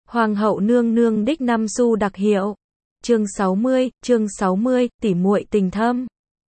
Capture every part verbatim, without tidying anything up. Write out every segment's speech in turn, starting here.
Hoàng hậu nương nương đích năm xu đặc hiệu. Chương sáu mươi, chương sáu mươi, tỉ muội tình thâm.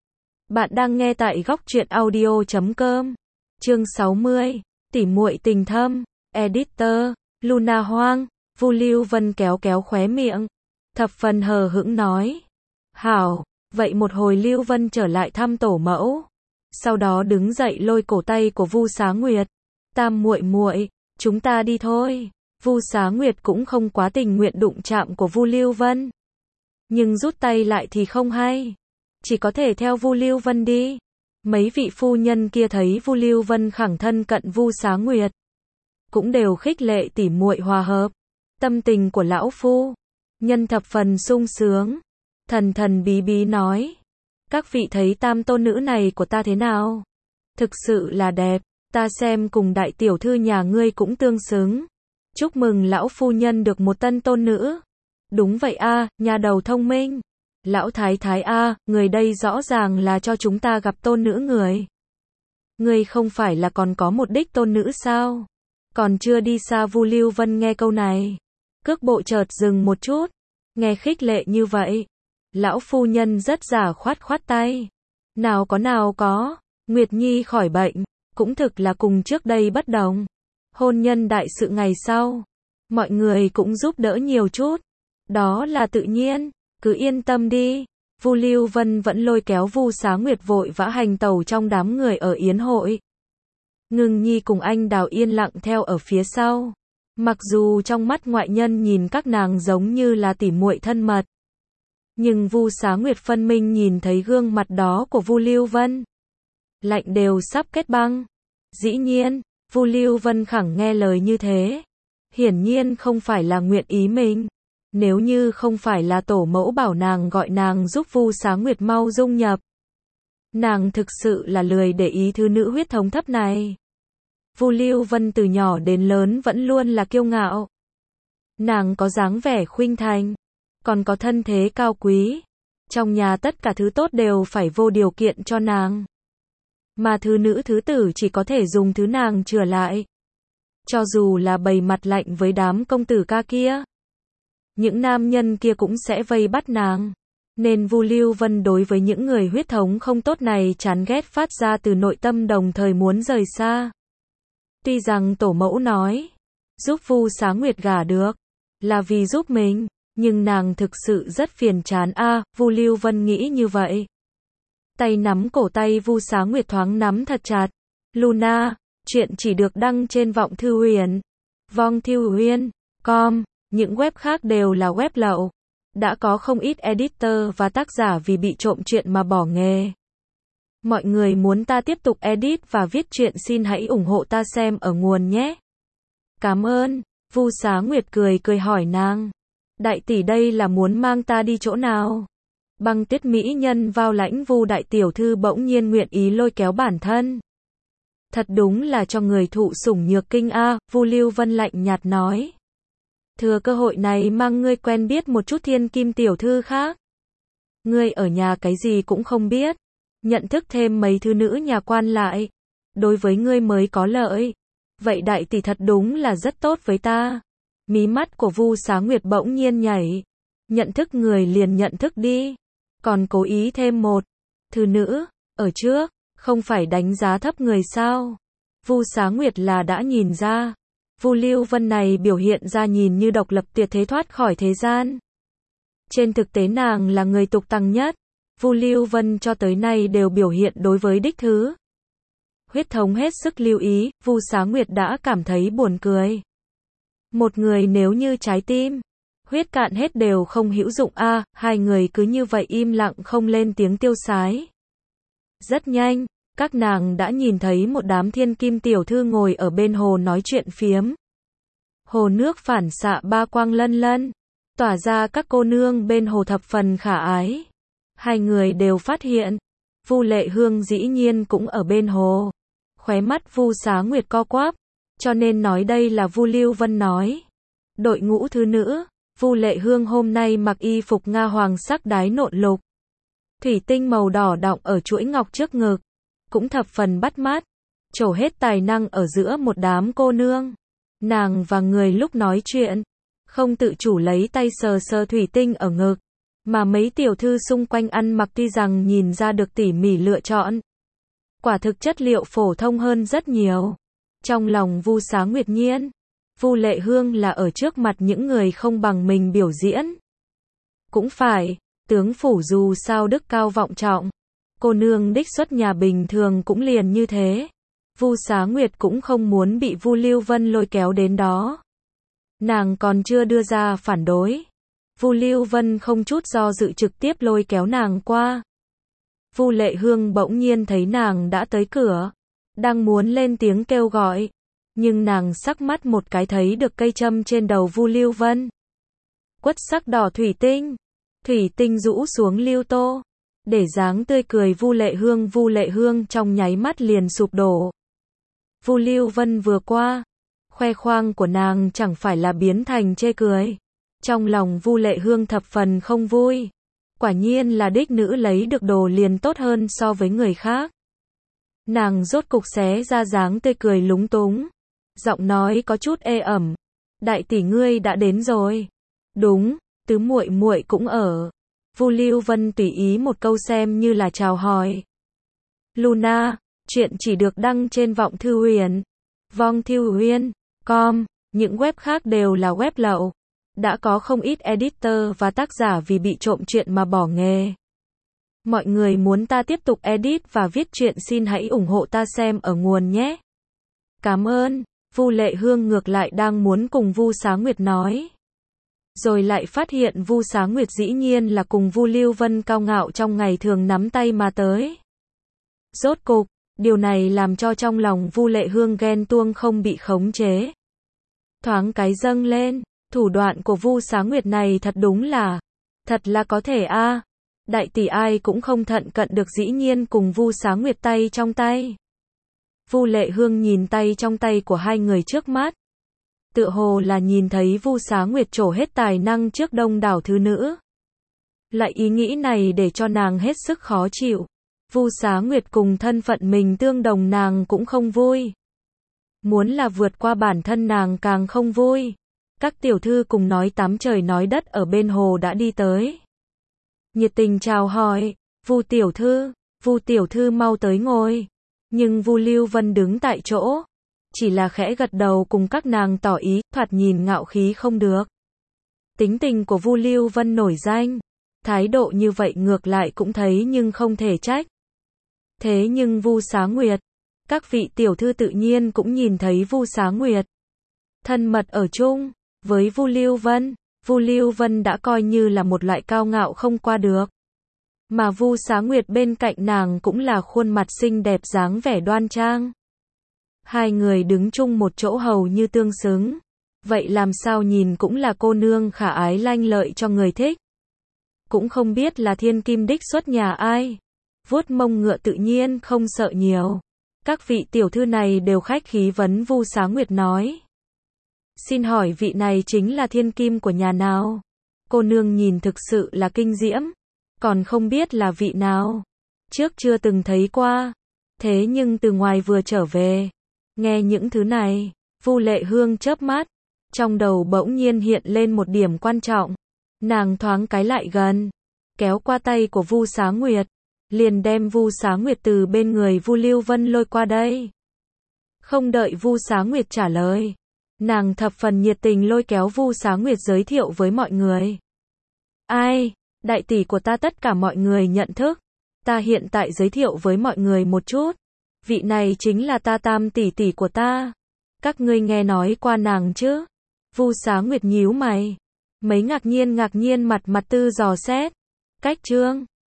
Bạn đang nghe tại góc truyện audio chấm com. Chương sáu mươi, tỉ muội tình thâm. Editor, Luna Hoang. Vu Lưu Vân kéo kéo khóe miệng, thập phần hờ hững nói: "Hảo, vậy một hồi Lưu Vân trở lại thăm tổ mẫu." Sau đó đứng dậy lôi cổ tay của Vu Xá Nguyệt. "Tam muội muội, chúng ta đi thôi." Vu Xá Nguyệt cũng không quá tình nguyện đụng chạm của Vu Lưu Vân, nhưng rút tay lại thì không hay, chỉ có thể theo Vu Lưu Vân đi. Mấy vị phu nhân kia thấy Vu Lưu Vân khẳng thân cận Vu Xá Nguyệt, cũng đều khích lệ tỉ muội hòa hợp. Tâm tình của lão phu nhân thập phần sung sướng, thần thần bí bí nói: "Các vị thấy tam tôn nữ này của ta thế nào? Thực sự là đẹp, ta xem cùng đại tiểu thư nhà ngươi cũng tương xứng. Chúc mừng lão phu nhân được một tân tôn nữ." "Đúng vậy a, nhà đầu thông minh." "Lão thái thái a, người đây rõ ràng là cho chúng ta gặp tôn nữ người. Ngươi không phải là còn có một đích tôn nữ sao?" Còn chưa đi xa Vu Lưu Vân nghe câu này, cước bộ chợt dừng một chút. Nghe khích lệ như vậy, lão phu nhân rất giả khoát khoát tay: "Nào có nào có, Nguyệt Nhi khỏi bệnh, cũng thực là cùng trước đây bất đồng. Hôn nhân đại sự ngày sau, mọi người cũng giúp đỡ nhiều chút, đó là tự nhiên, cứ yên tâm đi." Vu Lưu Vân vẫn lôi kéo Vu Xá Nguyệt vội vã hành tẩu trong đám người ở yến hội. Ngưng Nhi cùng anh Đào yên lặng theo ở phía sau. Mặc dù trong mắt ngoại nhân nhìn các nàng giống như là tỉ muội thân mật, nhưng Vu Xá Nguyệt phân minh nhìn thấy gương mặt đó của Vu Lưu Vân, lạnh đều sắp kết băng. Dĩ nhiên, Vu Lưu Vân khẳng nghe lời như thế, hiển nhiên không phải là nguyện ý mình. Nếu như không phải là tổ mẫu bảo nàng gọi nàng giúp Vu Xá Nguyệt mau dung nhập, nàng thực sự là lười để ý thứ nữ huyết thống thấp này. Vu Lưu Vân từ nhỏ đến lớn vẫn luôn là kiêu ngạo. Nàng có dáng vẻ khuynh thành, còn có thân thế cao quý. Trong nhà tất cả thứ tốt đều phải vô điều kiện cho nàng, mà thứ nữ thứ tử chỉ có thể dùng thứ nàng chừa lại. Cho dù là bày mặt lạnh với đám công tử ca kia, những nam nhân kia cũng sẽ vây bắt nàng. Nên Vu Lưu Vân đối với những người huyết thống không tốt này chán ghét phát ra từ nội tâm, đồng thời muốn rời xa. Tuy rằng tổ mẫu nói giúp Vu Xá Nguyệt gả được là vì giúp mình, nhưng nàng thực sự rất phiền chán a. À, Vu Lưu Vân nghĩ như vậy. Tay nắm cổ tay Vu Xá Nguyệt thoáng nắm thật chặt. "Luna, chuyện chỉ được đăng trên Vọng Thư Huyền, Vong Thư Huyền com, những web khác đều là web lậu. Đã có không ít editor và tác giả vì bị trộm chuyện mà bỏ nghề. Mọi người muốn ta tiếp tục edit và viết truyện xin hãy ủng hộ ta xem ở nguồn nhé." "Cảm ơn." Vu Xá Nguyệt cười cười hỏi nàng: "Đại tỷ đây là muốn mang ta đi chỗ nào?" Băng Tuyết mỹ nhân vào lãnh Vu đại tiểu thư bỗng nhiên nguyện ý lôi kéo bản thân. "Thật đúng là cho người thụ sủng nhược kinh a." Vu Lưu Vân lạnh nhạt nói: "Thừa cơ hội này mang ngươi quen biết một chút thiên kim tiểu thư khác. Ngươi ở nhà cái gì cũng không biết, nhận thức thêm mấy thứ nữ nhà quan lại, đối với ngươi mới có lợi. Vậy đại tỷ thật đúng là rất tốt với ta." Mí mắt của Vu Xá Nguyệt bỗng nhiên nhảy. "Nhận thức người liền nhận thức đi, còn cố ý thêm một thứ nữ ở trước, không phải đánh giá thấp người sao?" Vu Xá Nguyệt là đã nhìn ra, Vu Lưu Vân này biểu hiện ra nhìn như độc lập tuyệt thế thoát khỏi thế gian. Trên thực tế nàng là người tục tằng nhất. Vu Lưu Vân cho tới nay đều biểu hiện đối với đích thứ huyết thống hết sức lưu ý. Vu Xá Nguyệt đã cảm thấy buồn cười. Một người nếu như trái tim huyết cạn hết đều không hữu dụng a. À, hai người cứ như vậy im lặng không lên tiếng tiêu sái. Rất nhanh, các nàng đã nhìn thấy một đám thiên kim tiểu thư ngồi ở bên hồ nói chuyện phiếm. Hồ nước phản xạ ba quang lân lân, tỏa ra các cô nương bên hồ thập phần khả ái. Hai người đều phát hiện, Vu Lệ Hương dĩ nhiên cũng ở bên hồ. Khóe mắt Vu Xá Nguyệt co quắp, cho nên nói đây là Vu Lưu Vân nói. Đội ngũ thứ nữ, Vu Lệ Hương hôm nay mặc y phục Nga hoàng sắc đái nộn lục, thủy tinh màu đỏ đọng ở chuỗi ngọc trước ngực, cũng thập phần bắt mắt, trổ hết tài năng ở giữa một đám cô nương. Nàng và người lúc nói chuyện, không tự chủ lấy tay sờ sờ thủy tinh ở ngực, mà mấy tiểu thư xung quanh ăn mặc tuy rằng nhìn ra được tỉ mỉ lựa chọn, quả thực chất liệu phổ thông hơn rất nhiều. Trong lòng Vu Xá Nguyệt nhiên, Vu Lệ Hương là ở trước mặt những người không bằng mình biểu diễn. Cũng phải, tướng phủ dù sao đức cao vọng trọng, cô nương đích xuất nhà bình thường cũng liền như thế. Vu Xá Nguyệt cũng không muốn bị Vu Lưu Vân lôi kéo đến đó. Nàng còn chưa đưa ra phản đối, Vu Lưu Vân không chút do dự trực tiếp lôi kéo nàng qua. Vu Lệ Hương bỗng nhiên thấy nàng đã tới cửa, đang muốn lên tiếng kêu gọi, nhưng nàng sắc mắt một cái thấy được cây châm trên đầu Vu Lưu Vân. Quất sắc đỏ thủy tinh, thủy tinh rũ xuống lưu tô, để dáng tươi cười Vu Lệ Hương, Vu Lệ Hương trong nháy mắt liền sụp đổ. Vu Lưu Vân vừa qua, khoe khoang của nàng chẳng phải là biến thành chê cười. Trong lòng Vu Lệ Hương thập phần không vui. Quả nhiên là đích nữ lấy được đồ liền tốt hơn so với người khác. Nàng rốt cục xé ra dáng tươi cười lúng túng, giọng nói có chút ê ẩm. Đại tỷ ngươi đã đến rồi. Đúng, tứ muội muội cũng ở. Vu Lưu Vân tùy ý một câu xem như là chào hỏi. Luna, chuyện chỉ được đăng trên Vọng Thư Huyền, vong thư huyền chấm com, những web khác đều là web lậu. Đã có không ít editor và tác giả vì bị trộm chuyện mà bỏ nghề. Mọi người muốn ta tiếp tục edit và viết truyện xin hãy ủng hộ ta xem ở nguồn nhé. Cảm ơn. Vu Lệ Hương ngược lại đang muốn cùng Vu Xá Nguyệt nói. Rồi lại phát hiện Vu Xá Nguyệt dĩ nhiên là cùng Vu Lưu Vân cao ngạo trong ngày thường nắm tay mà tới. Rốt cục, điều này làm cho trong lòng Vu Lệ Hương ghen tuông không bị khống chế. Thoáng cái dâng lên, thủ đoạn của Vu Xá Nguyệt này thật đúng là, thật là có thể a. À. Đại tỷ ai cũng không thận cận được dĩ nhiên cùng Vu Xá Nguyệt tay trong tay. Vu Lệ Hương nhìn tay trong tay của hai người trước mắt. Tựa hồ là nhìn thấy Vu Xá Nguyệt trổ hết tài năng trước đông đảo thứ nữ. Lại ý nghĩ này để cho nàng hết sức khó chịu. Vu Xá Nguyệt cùng thân phận mình tương đồng nàng cũng không vui. Muốn là vượt qua bản thân nàng càng không vui. Các tiểu thư cùng nói tám trời nói đất ở bên hồ đã đi tới. Nhiệt tình chào hỏi, Vu tiểu thư, Vu tiểu thư mau tới ngồi. Nhưng Vu Lưu Vân đứng tại chỗ, chỉ là khẽ gật đầu cùng các nàng tỏ ý, thoạt nhìn ngạo khí không được. Tính tình của Vu Lưu Vân nổi danh, thái độ như vậy ngược lại cũng thấy nhưng không thể trách. Thế nhưng Vu Xá Nguyệt, các vị tiểu thư tự nhiên cũng nhìn thấy Vu Xá Nguyệt thân mật ở chung với Vu Lưu Vân. Vu Lưu Vân đã coi như là một loại cao ngạo không qua được. Mà Vu Xá Nguyệt bên cạnh nàng cũng là khuôn mặt xinh đẹp dáng vẻ đoan trang. Hai người đứng chung một chỗ hầu như tương xứng. Vậy làm sao nhìn cũng là cô nương khả ái lanh lợi cho người thích. Cũng không biết là thiên kim đích xuất nhà ai. Vuốt mông ngựa tự nhiên không sợ nhiều. Các vị tiểu thư này đều khách khí vấn Vu Xá Nguyệt nói. Xin hỏi vị này chính là thiên kim của nhà nào? Cô nương nhìn thực sự là kinh diễm. Còn không biết là vị nào. Trước chưa từng thấy qua. Thế nhưng từ ngoài vừa trở về. Nghe những thứ này. Vu Lệ Hương chớp mắt. Trong đầu bỗng nhiên hiện lên một điểm quan trọng. Nàng thoáng cái lại gần. Kéo qua tay của Vu Xá Nguyệt. Liền đem Vu Xá Nguyệt từ bên người Vu Lưu Vân lôi qua đây. Không đợi Vu Xá Nguyệt trả lời. Nàng thập phần nhiệt tình lôi kéo Vu Xá Nguyệt giới thiệu với mọi người. Ai? Đại tỷ của ta tất cả mọi người nhận thức. Ta hiện tại giới thiệu với mọi người một chút. Vị này chính là ta tam tỷ tỷ của ta. Các ngươi nghe nói qua nàng chứ? Vu Xá Nguyệt nhíu mày. Mấy ngạc nhiên ngạc nhiên mặt mặt tư dò xét. Cách trương.